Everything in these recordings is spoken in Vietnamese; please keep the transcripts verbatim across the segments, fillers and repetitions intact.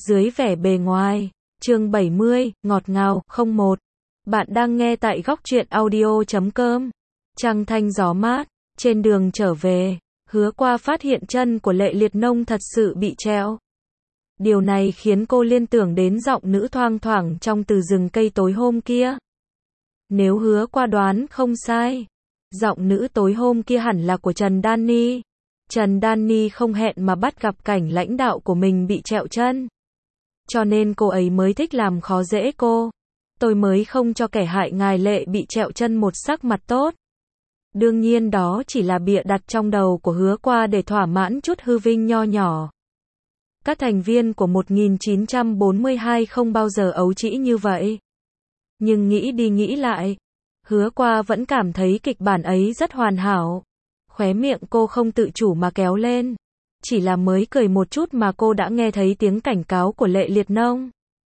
dưới vẻ bề ngoài. Chương bảy mươi, ngọt ngào, không một. Bạn đang nghe tại góc truyện audio chấm com. Trăng thanh gió mát, trên đường trở về, Hứa Qua phát hiện chân của Lệ Liệt Nông thật sự bị trẹo. Điều này khiến cô liên tưởng đến giọng nữ thoang thoảng trong Từ rừng cây tối hôm kia. Nếu Hứa Qua đoán không sai, giọng nữ tối hôm kia hẳn là của Trần Đan Ni. Trần Đan Ni không hẹn mà bắt gặp cảnh lãnh đạo của mình bị trẹo chân. Cho nên cô ấy mới thích làm khó dễ cô. Tôi mới không cho kẻ hại ngài Lệ bị trẹo chân một sắc mặt tốt. Đương nhiên đó chỉ là bịa đặt trong đầu của Hứa Qua để thỏa mãn chút hư vinh nho nhỏ. Các thành viên của một nghìn chín trăm bốn mươi hai không bao giờ ấu trĩ như vậy. Nhưng nghĩ đi nghĩ lại, Hứa Qua vẫn cảm thấy kịch bản ấy rất hoàn hảo. Khóe miệng cô không tự chủ mà kéo lên. Chỉ là mới cười một chút mà cô đã nghe thấy tiếng cảnh cáo của Lệ Liệt Nông.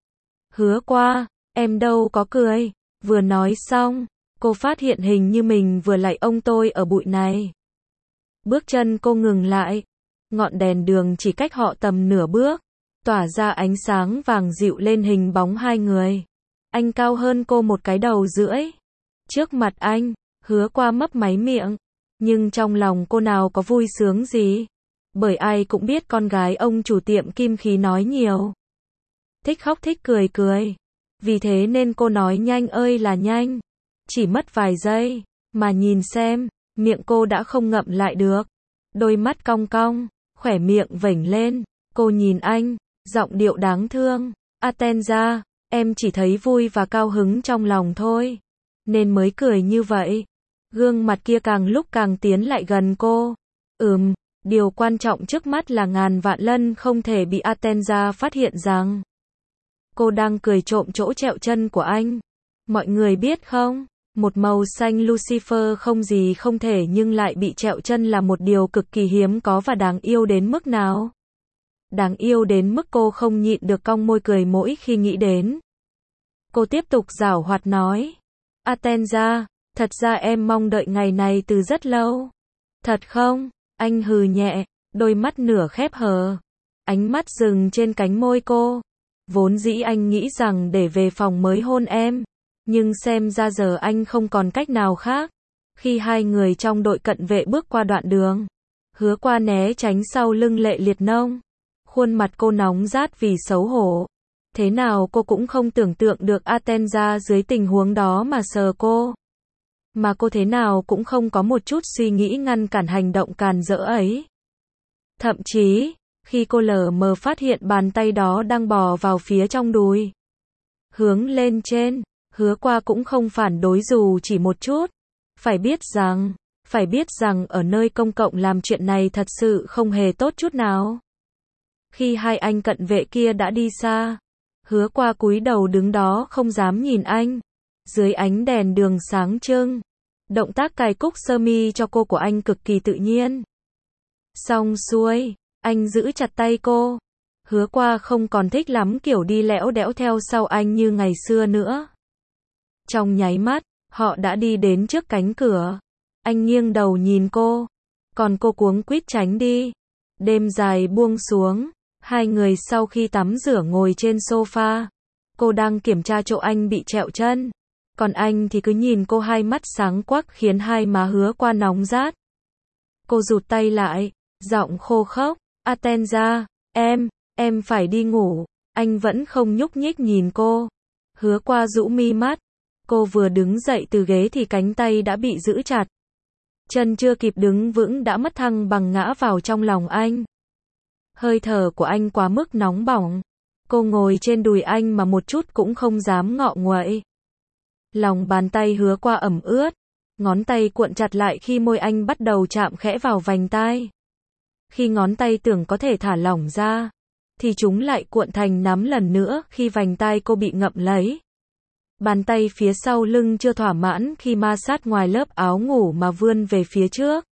Hứa Qua, em đâu có cười. Vừa nói xong, cô phát hiện hình như mình vừa lạy ông tôi ở bụi này. Bước chân cô ngừng lại. Ngọn đèn đường chỉ cách họ tầm nửa bước, tỏa ra ánh sáng vàng dịu lên hình bóng hai người. Anh cao hơn cô một cái đầu rưỡi. Trước mặt anh, Hứa Qua mấp máy miệng. Nhưng trong lòng cô nào có vui sướng gì. Bởi ai cũng biết con gái ông chủ tiệm kim khí nói nhiều. Thích khóc thích cười cười. Vì thế nên cô nói nhanh ơi là nhanh. Chỉ mất vài giây, mà nhìn xem, miệng cô đã không ngậm lại được. Đôi mắt cong cong, khỏe miệng vểnh lên. Cô nhìn anh, giọng điệu đáng thương. Atenza, em chỉ thấy vui và cao hứng trong lòng thôi. Nên mới cười như vậy. Gương mặt kia càng lúc càng tiến lại gần cô. Ừm, điều quan trọng trước mắt là ngàn vạn lần không thể bị Atenza phát hiện rằng cô đang cười trộm chỗ trẹo chân của anh. Mọi người biết không, một màu xanh Lucifer không gì không thể nhưng lại bị trẹo chân là một điều cực kỳ hiếm có và đáng yêu đến mức nào. Đáng yêu đến mức cô không nhịn được cong môi cười mỗi khi nghĩ đến. Cô tiếp tục giảo hoạt nói. Atenza, thật ra em mong đợi ngày này từ rất lâu. Thật không? Anh hừ nhẹ, đôi mắt nửa khép hờ. Ánh mắt dừng trên cánh môi cô. Vốn dĩ anh nghĩ rằng để về phòng mới hôn em. Nhưng xem ra giờ anh không còn cách nào khác. Khi hai người trong đội cận vệ bước qua đoạn đường, Hứa Qua né tránh sau lưng Lệ Liệt Nông. Khuôn mặt cô nóng rát vì xấu hổ. Thế nào cô cũng không tưởng tượng được Atenza dưới tình huống đó mà sờ cô. Mà cô thế nào cũng không có một chút suy nghĩ ngăn cản hành động càn rỡ ấy. Thậm chí, khi cô lờ mờ phát hiện bàn tay đó đang bò vào phía trong đùi, hướng lên trên, Hứa Qua cũng không phản đối dù chỉ một chút. Phải biết rằng, phải biết rằng ở nơi công cộng làm chuyện này thật sự không hề tốt chút nào. Khi hai anh cận vệ kia đã đi xa, Hứa Qua cúi đầu đứng đó không dám nhìn anh. Dưới ánh đèn đường sáng trưng, động tác cài cúc sơ mi cho cô của anh cực kỳ tự nhiên. Xong xuôi, anh giữ chặt tay cô. Hứa Qua không còn thích lắm kiểu đi lẽo đẽo theo sau anh như ngày xưa nữa. Trong nháy mắt, họ đã đi đến trước cánh cửa. Anh nghiêng đầu nhìn cô, còn cô cuống quýt tránh đi. Đêm dài buông xuống, hai người sau khi tắm rửa ngồi trên sofa. Cô đang kiểm tra chỗ anh bị trẹo chân. Còn anh thì cứ nhìn cô hai mắt sáng quắc khiến hai má Hứa Qua nóng rát. Cô rụt tay lại, giọng khô khốc. Atenza, em, em phải đi ngủ. Anh vẫn không nhúc nhích nhìn cô. Hứa Qua rũ mi mắt. Cô vừa đứng dậy từ ghế thì cánh tay đã bị giữ chặt. Chân chưa kịp đứng vững đã mất thăng bằng ngã vào trong lòng anh. Hơi thở của anh quá mức nóng bỏng. Cô ngồi trên đùi anh mà một chút cũng không dám ngọ nguậy. Lòng bàn tay Hứa Qua ẩm ướt. Ngón tay cuộn chặt lại khi môi anh bắt đầu chạm khẽ vào vành tai. Khi ngón tay tưởng có thể thả lỏng ra, thì chúng lại cuộn thành nắm lần nữa khi vành tai cô bị ngậm lấy. Bàn tay phía sau lưng chưa thỏa mãn khi ma sát ngoài lớp áo ngủ mà vươn về phía trước.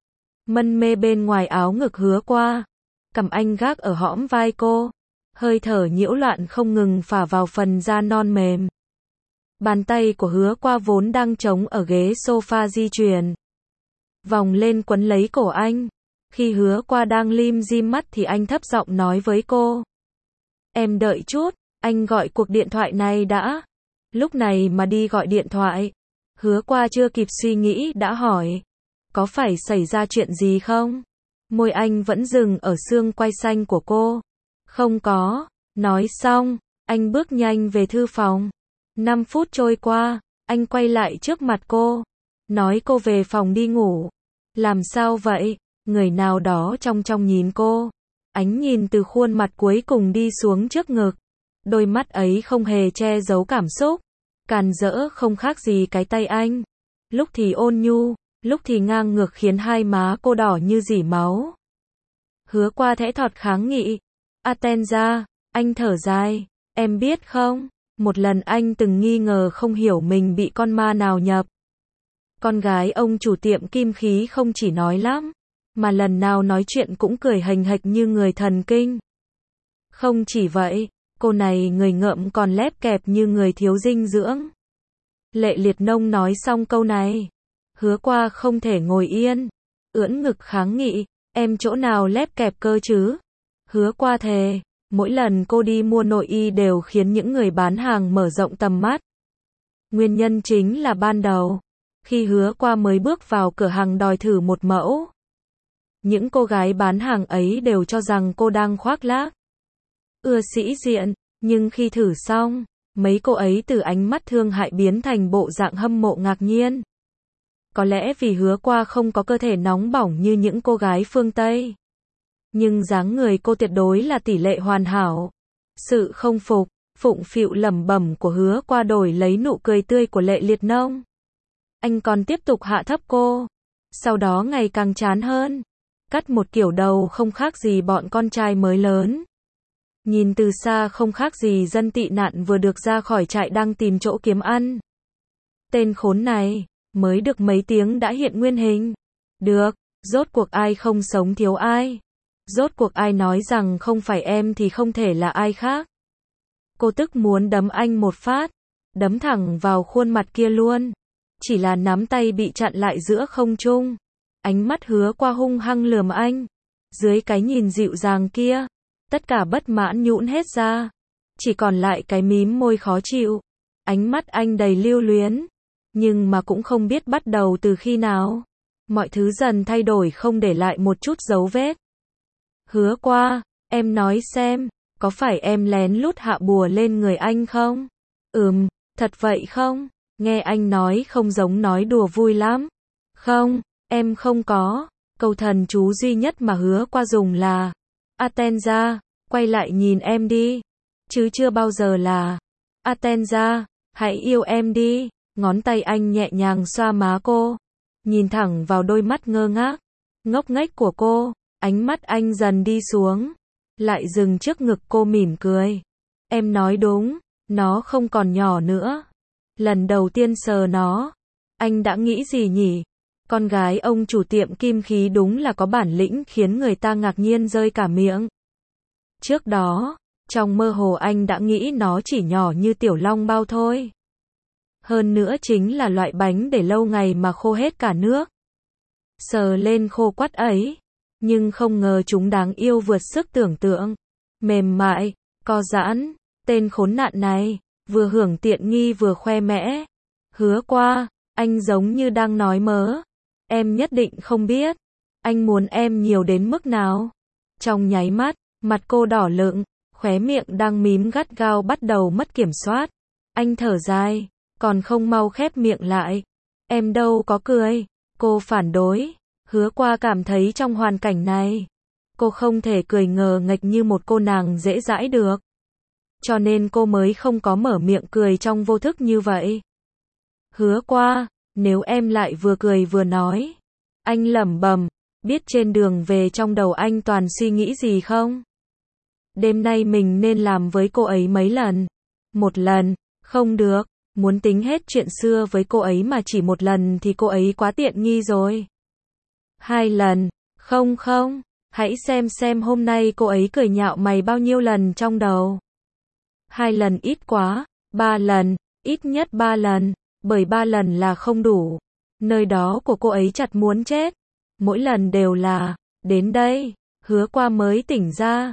Mân mê bên ngoài áo ngực Hứa Qua. Cầm anh gác ở hõm vai cô. Hơi thở nhiễu loạn không ngừng phả vào phần da non mềm. Bàn tay của Hứa Qua vốn đang trống ở ghế sofa di chuyển. Vòng lên quấn lấy cổ anh. Khi Hứa Qua đang lim dim mắt thì anh thấp giọng nói với cô. Em đợi chút, anh gọi cuộc điện thoại này đã. Lúc này mà đi gọi điện thoại. Hứa qua chưa kịp suy nghĩ đã hỏi. Có phải xảy ra chuyện gì không? Môi anh vẫn dừng ở xương quai xanh của cô. Không có. Nói xong, anh bước nhanh về thư phòng. năm phút trôi qua, anh quay lại trước mặt cô. Nói cô về phòng đi ngủ. Làm sao vậy? Người nào đó trong trong nhìn cô. Ánh nhìn từ khuôn mặt cuối cùng đi xuống trước ngực. Đôi mắt ấy không hề che giấu cảm xúc. Càn rỡ không khác gì cái tay anh. Lúc thì ôn nhu, lúc thì ngang ngược khiến hai má cô đỏ như dỉ máu. Hứa qua thẽ thọt kháng nghị. Atenza, anh thở dài. Em biết không, một lần anh từng nghi ngờ không hiểu mình bị con ma nào nhập. Con gái ông chủ tiệm kim khí không chỉ nói lắm, mà lần nào nói chuyện cũng cười hềnh hệch như người thần kinh. Không chỉ vậy, cô này người ngợm còn lép kẹp như người thiếu dinh dưỡng. Lệ Liệt Nông nói xong câu này, Hứa qua không thể ngồi yên, ưỡn ngực kháng nghị, em chỗ nào lép kẹp cơ chứ? Hứa qua thề, mỗi lần cô đi mua nội y đều khiến những người bán hàng mở rộng tầm mắt. Nguyên nhân chính là ban đầu, khi Hứa qua mới bước vào cửa hàng đòi thử một mẫu, những cô gái bán hàng ấy đều cho rằng cô đang khoác lác, ưa sĩ diện, nhưng khi thử xong, mấy cô ấy từ ánh mắt thương hại biến thành bộ dạng hâm mộ ngạc nhiên. Có lẽ vì Hứa qua không có cơ thể nóng bỏng như những cô gái phương Tây. Nhưng dáng người cô tuyệt đối là tỷ lệ hoàn hảo. Sự không phục, phụng phịu lẩm bẩm của Hứa qua đổi lấy nụ cười tươi của Lệ Liệt Nông. Anh còn tiếp tục hạ thấp cô. Sau đó ngày càng chán hơn. Cắt một kiểu đầu không khác gì bọn con trai mới lớn. Nhìn từ xa không khác gì dân tị nạn vừa được ra khỏi trại đang tìm chỗ kiếm ăn. Tên khốn này, mới được mấy tiếng đã hiện nguyên hình. Được, rốt cuộc ai không sống thiếu ai. Rốt cuộc ai nói rằng không phải em thì không thể là ai khác. Cô tức muốn đấm anh một phát, đấm thẳng vào khuôn mặt kia luôn. Chỉ là nắm tay bị chặn lại giữa không trung. Ánh mắt Hứa qua hung hăng lườm anh. Dưới cái nhìn dịu dàng kia, tất cả bất mãn nhũn hết ra. Chỉ còn lại cái mím môi khó chịu. Ánh mắt anh đầy lưu luyến. Nhưng mà cũng không biết bắt đầu từ khi nào. Mọi thứ dần thay đổi không để lại một chút dấu vết. Hứa qua, em nói xem, có phải em lén lút hạ bùa lên người anh không? Ừm, thật vậy không? Nghe anh nói không giống nói đùa vui lắm. Không, em không có. Câu thần chú duy nhất mà Hứa qua dùng là Atenza, quay lại nhìn em đi. Chứ chưa bao giờ là Atenza, hãy yêu em đi. Ngón tay anh nhẹ nhàng xoa má cô, nhìn thẳng vào đôi mắt ngơ ngác, ngốc nghếch của cô. Ánh mắt anh dần đi xuống, lại dừng trước ngực cô mỉm cười. Em nói đúng, nó không còn nhỏ nữa. Lần đầu tiên sờ nó, anh đã nghĩ gì nhỉ? Con gái ông chủ tiệm kim khí đúng là có bản lĩnh khiến người ta ngạc nhiên rơi cả miệng. Trước đó, trong mơ hồ anh đã nghĩ nó chỉ nhỏ như tiểu long bao thôi. Hơn nữa chính là loại bánh để lâu ngày mà khô hết cả nước. Sờ lên khô quắt ấy. Nhưng không ngờ chúng đáng yêu vượt sức tưởng tượng. Mềm mại, co giãn, tên khốn nạn này, vừa hưởng tiện nghi vừa khoe mẽ. Hứa qua, anh giống như đang nói mớ. Em nhất định không biết. Anh muốn em nhiều đến mức nào. Trong nháy mắt, mặt cô đỏ lựng, khóe miệng đang mím gắt gao bắt đầu mất kiểm soát. Anh thở dài, còn không mau khép miệng lại. Em đâu có cười. Cô phản đối. Hứa qua cảm thấy trong hoàn cảnh này, cô không thể cười ngờ nghệch như một cô nàng dễ dãi được. Cho nên cô mới không có mở miệng cười trong vô thức như vậy. Hứa qua, nếu em lại vừa cười vừa nói. Anh lẩm bẩm, biết trên đường về trong đầu anh toàn suy nghĩ gì không? Đêm nay mình nên làm với cô ấy mấy lần? Một lần, không được, muốn tính hết chuyện xưa với cô ấy mà chỉ một lần thì cô ấy quá tiện nghi rồi. Hai lần, không không, hãy xem xem hôm nay cô ấy cười nhạo mày bao nhiêu lần trong đầu. Hai lần ít quá, ba lần, ít nhất ba lần, bởi ba lần là không đủ. Nơi đó của cô ấy chặt muốn chết. Mỗi lần đều là, đến đây, Hứa qua mới tỉnh ra.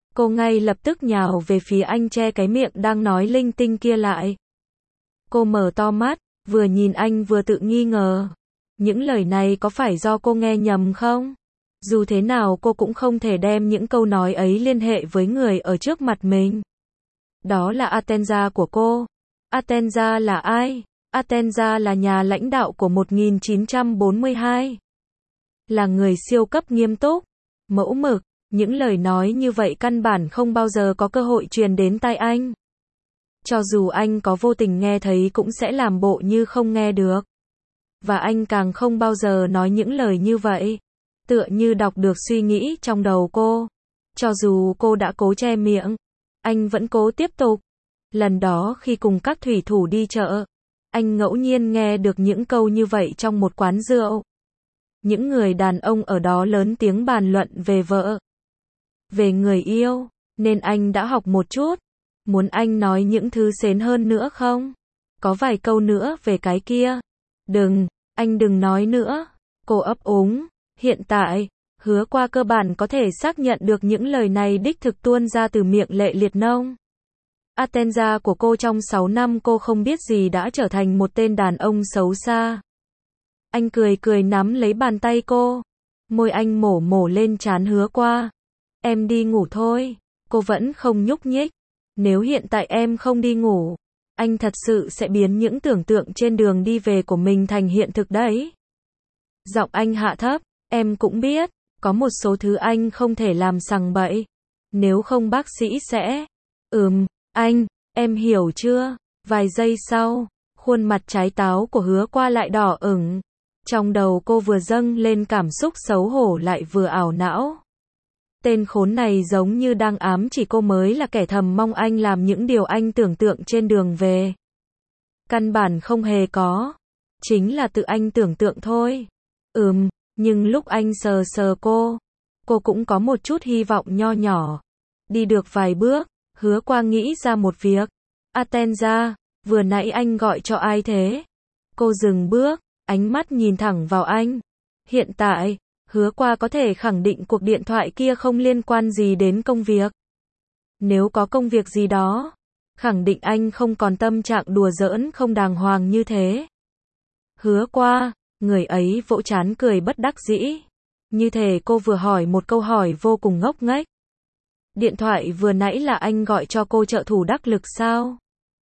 Cô ngay lập tức nhào về phía anh che cái miệng đang nói linh tinh kia lại. Cô mở to mắt, vừa nhìn anh vừa tự nghi ngờ. Những lời này có phải do cô nghe nhầm không? Dù thế nào cô cũng không thể đem những câu nói ấy liên hệ với người ở trước mặt mình. Đó là Atenza của cô. Atenza là ai? Atenza là nhà lãnh đạo của một nghìn chín trăm bốn mươi hai. Là người siêu cấp nghiêm túc, mẫu mực. Những lời nói như vậy căn bản không bao giờ có cơ hội truyền đến tai anh. Cho dù anh có vô tình nghe thấy cũng sẽ làm bộ như không nghe được. Và anh càng không bao giờ nói những lời như vậy. Tựa như đọc được suy nghĩ trong đầu cô. Cho dù cô đã cố che miệng, anh vẫn cố tiếp tục. Lần đó khi cùng các thủy thủ đi chợ, anh ngẫu nhiên nghe được những câu như vậy trong một quán rượu. Những người đàn ông ở đó lớn tiếng bàn luận về vợ, về người yêu, nên anh đã học một chút. Muốn anh nói những thứ sến hơn nữa không? Có vài câu nữa về cái kia. Đừng, anh đừng nói nữa. Cô ấp úng. Hiện tại, Hứa Qua cơ bản có thể xác nhận được những lời này đích thực tuôn ra từ miệng Lệ Liệt Nông. Atenza của cô trong sáu năm cô không biết gì đã trở thành một tên đàn ông xấu xa. Anh cười cười nắm lấy bàn tay cô. Môi anh mổ mổ lên trán Hứa Qua. Em đi ngủ thôi. Cô vẫn không nhúc nhích. Nếu hiện tại em không đi ngủ, anh thật sự sẽ biến những tưởng tượng trên đường đi về của mình thành hiện thực đấy. Giọng anh hạ thấp. Em cũng biết, có một số thứ anh không thể làm sằng bậy. Nếu không bác sĩ sẽ... Ừm, anh, em hiểu chưa? Vài giây sau, khuôn mặt trái táo của Hứa Qua lại đỏ ửng. Trong đầu cô vừa dâng lên cảm xúc xấu hổ lại vừa ảo não. Tên khốn này giống như đang ám chỉ cô mới là kẻ thầm mong anh làm những điều anh tưởng tượng trên đường về. Căn bản không hề có. Chính là tự anh tưởng tượng thôi. Ừm, nhưng lúc anh sờ sờ cô, cô cũng có một chút hy vọng nho nhỏ. Đi được vài bước, Hứa Qua nghĩ ra một việc. Atenza, vừa nãy anh gọi cho ai thế? Cô dừng bước, ánh mắt nhìn thẳng vào anh. Hiện tại, Hứa Qua có thể khẳng định cuộc điện thoại kia không liên quan gì đến công việc. Nếu có công việc gì đó, khẳng định anh không còn tâm trạng đùa giỡn không đàng hoàng như thế. Hứa Qua, người ấy vỗ trán cười bất đắc dĩ. Như thể cô vừa hỏi một câu hỏi vô cùng ngốc nghếch. Điện thoại vừa nãy là anh gọi cho cô trợ thủ đắc lực sao?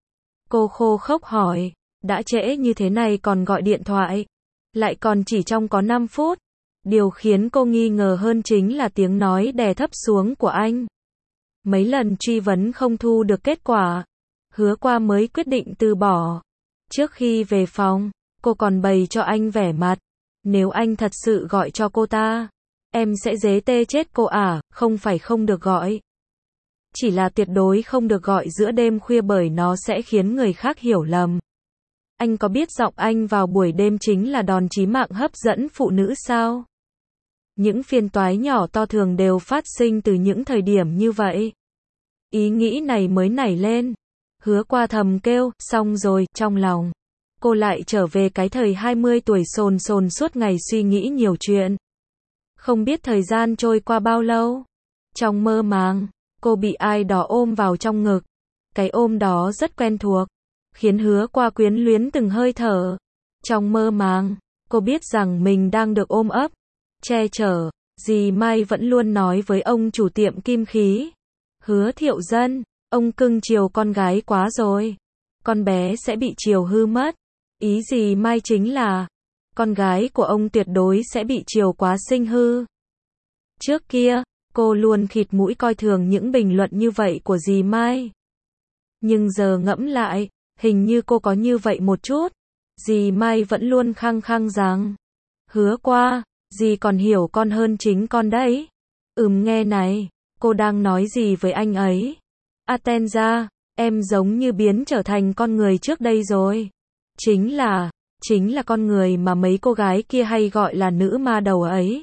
Cô khô khốc hỏi, đã trễ như thế này còn gọi điện thoại, lại còn chỉ trong có năm phút. Điều khiến cô nghi ngờ hơn chính là tiếng nói đè thấp xuống của anh. Mấy lần truy vấn không thu được kết quả, Hứa Qua mới quyết định từ bỏ. Trước khi về phòng, cô còn bày cho anh vẻ mặt. Nếu anh thật sự gọi cho cô ta, em sẽ dế tê chết cô à, không phải không được gọi. Chỉ là tuyệt đối không được gọi giữa đêm khuya bởi nó sẽ khiến người khác hiểu lầm. Anh có biết giọng anh vào buổi đêm chính là đòn chí mạng hấp dẫn phụ nữ sao? Những phiền toái nhỏ to thường đều phát sinh từ những thời điểm như vậy. Ý nghĩ này mới nảy lên. Hứa Qua thầm kêu, xong rồi, trong lòng. Cô lại trở về cái thời hai mươi tuổi sồn sồn suốt ngày suy nghĩ nhiều chuyện. Không biết thời gian trôi qua bao lâu. Trong mơ màng, cô bị ai đó ôm vào trong ngực. Cái ôm đó rất quen thuộc, khiến Hứa Qua quyến luyến từng hơi thở. Trong mơ màng, cô biết rằng mình đang được ôm ấp, che chở. Dì Mai vẫn luôn nói với ông chủ tiệm kim khí. Hứa Thiệu Dân, ông cưng chiều con gái quá rồi. Con bé sẽ bị chiều hư mất. Ý dì Mai chính là, con gái của ông tuyệt đối sẽ bị chiều quá sinh hư. Trước kia, cô luôn khịt mũi coi thường những bình luận như vậy của dì Mai. Nhưng giờ ngẫm lại, hình như cô có như vậy một chút. Dì Mai vẫn luôn khăng khăng rằng, Hứa Qua, dì còn hiểu con hơn chính con đấy. Ừm nghe này, cô đang nói gì với anh ấy? Atenza, em giống như biến trở thành con người trước đây rồi. Chính là, chính là con người mà mấy cô gái kia hay gọi là nữ ma đầu ấy.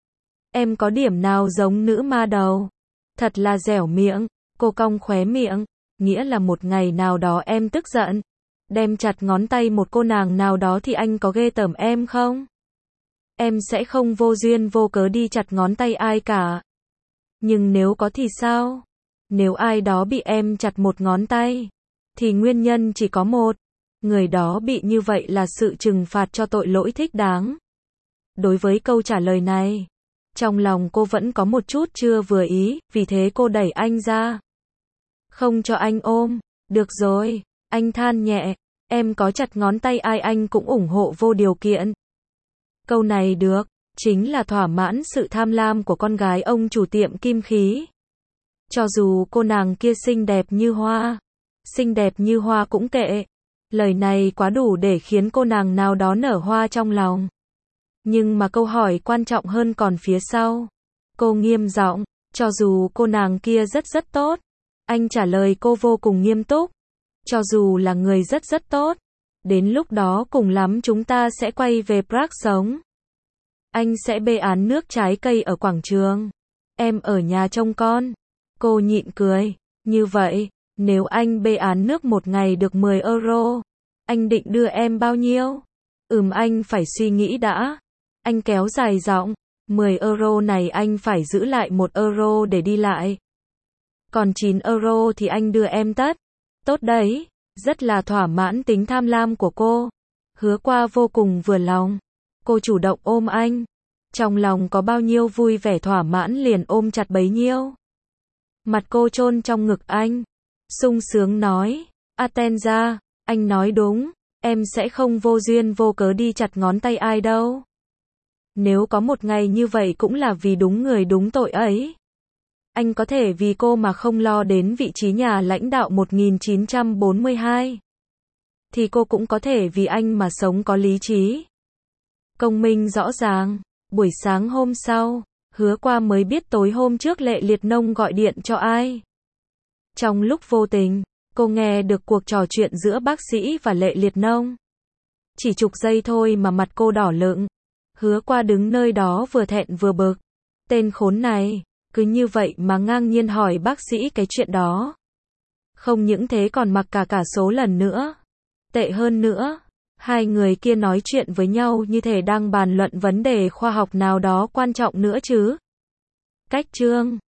Em có điểm nào giống nữ ma đầu? Thật là dẻo miệng. Cô cong khóe miệng. Nghĩa là một ngày nào đó em tức giận, đem chặt ngón tay một cô nàng nào đó thì anh có ghê tởm em không? Em sẽ không vô duyên vô cớ đi chặt ngón tay ai cả. Nhưng nếu có thì sao? Nếu ai đó bị em chặt một ngón tay, thì nguyên nhân chỉ có một. Người đó bị như vậy là sự trừng phạt cho tội lỗi thích đáng. Đối với câu trả lời này, trong lòng cô vẫn có một chút chưa vừa ý, vì thế cô đẩy anh ra. Không cho anh ôm. Được rồi, anh than nhẹ, em có chặt ngón tay ai anh cũng ủng hộ vô điều kiện. Câu này được, chính là thỏa mãn sự tham lam của con gái ông chủ tiệm kim khí. Cho dù cô nàng kia xinh đẹp như hoa, xinh đẹp như hoa cũng kệ. Lời này quá đủ để khiến cô nàng nào đó nở hoa trong lòng. Nhưng mà câu hỏi quan trọng hơn còn phía sau. Cô nghiêm giọng, cho dù cô nàng kia rất rất tốt. Anh trả lời cô vô cùng nghiêm túc. Cho dù là người rất rất tốt. Đến lúc đó cùng lắm chúng ta sẽ quay về Prague sống. Anh sẽ bê án nước trái cây ở quảng trường. Em ở nhà trông con. Cô nhịn cười. Như vậy, nếu anh bê án nước một ngày được mười euro, anh định đưa em bao nhiêu? Ừm anh phải suy nghĩ đã. Anh kéo dài giọng. mười euro này anh phải giữ lại một euro để đi lại. Còn chín euro thì anh đưa em tất. Tốt đấy. Rất là thỏa mãn tính tham lam của cô. Hứa Qua vô cùng vừa lòng. Cô chủ động ôm anh. Trong lòng có bao nhiêu vui vẻ thỏa mãn liền ôm chặt bấy nhiêu. Mặt cô chôn trong ngực anh. Sung sướng nói. Atenza, anh nói đúng. Em sẽ không vô duyên vô cớ đi chặt ngón tay ai đâu. Nếu có một ngày như vậy cũng là vì đúng người đúng tội ấy. Anh có thể vì cô mà không lo đến vị trí nhà lãnh đạo một nghìn chín trăm bốn mươi hai. Thì cô cũng có thể vì anh mà sống có lý trí. Công minh rõ ràng. Buổi sáng hôm sau, Hứa Qua mới biết tối hôm trước Lệ Liệt Nông gọi điện cho ai. Trong lúc vô tình, cô nghe được cuộc trò chuyện giữa bác sĩ và Lệ Liệt Nông. Chỉ chục giây thôi mà mặt cô đỏ lựng. Hứa Qua đứng nơi đó vừa thẹn vừa bực. Tên khốn này, cứ như vậy mà ngang nhiên hỏi bác sĩ cái chuyện đó. Không những thế còn mặc cả cả số lần nữa. Tệ hơn nữa, hai người kia nói chuyện với nhau như thể đang bàn luận vấn đề khoa học nào đó quan trọng nữa chứ. Cách chương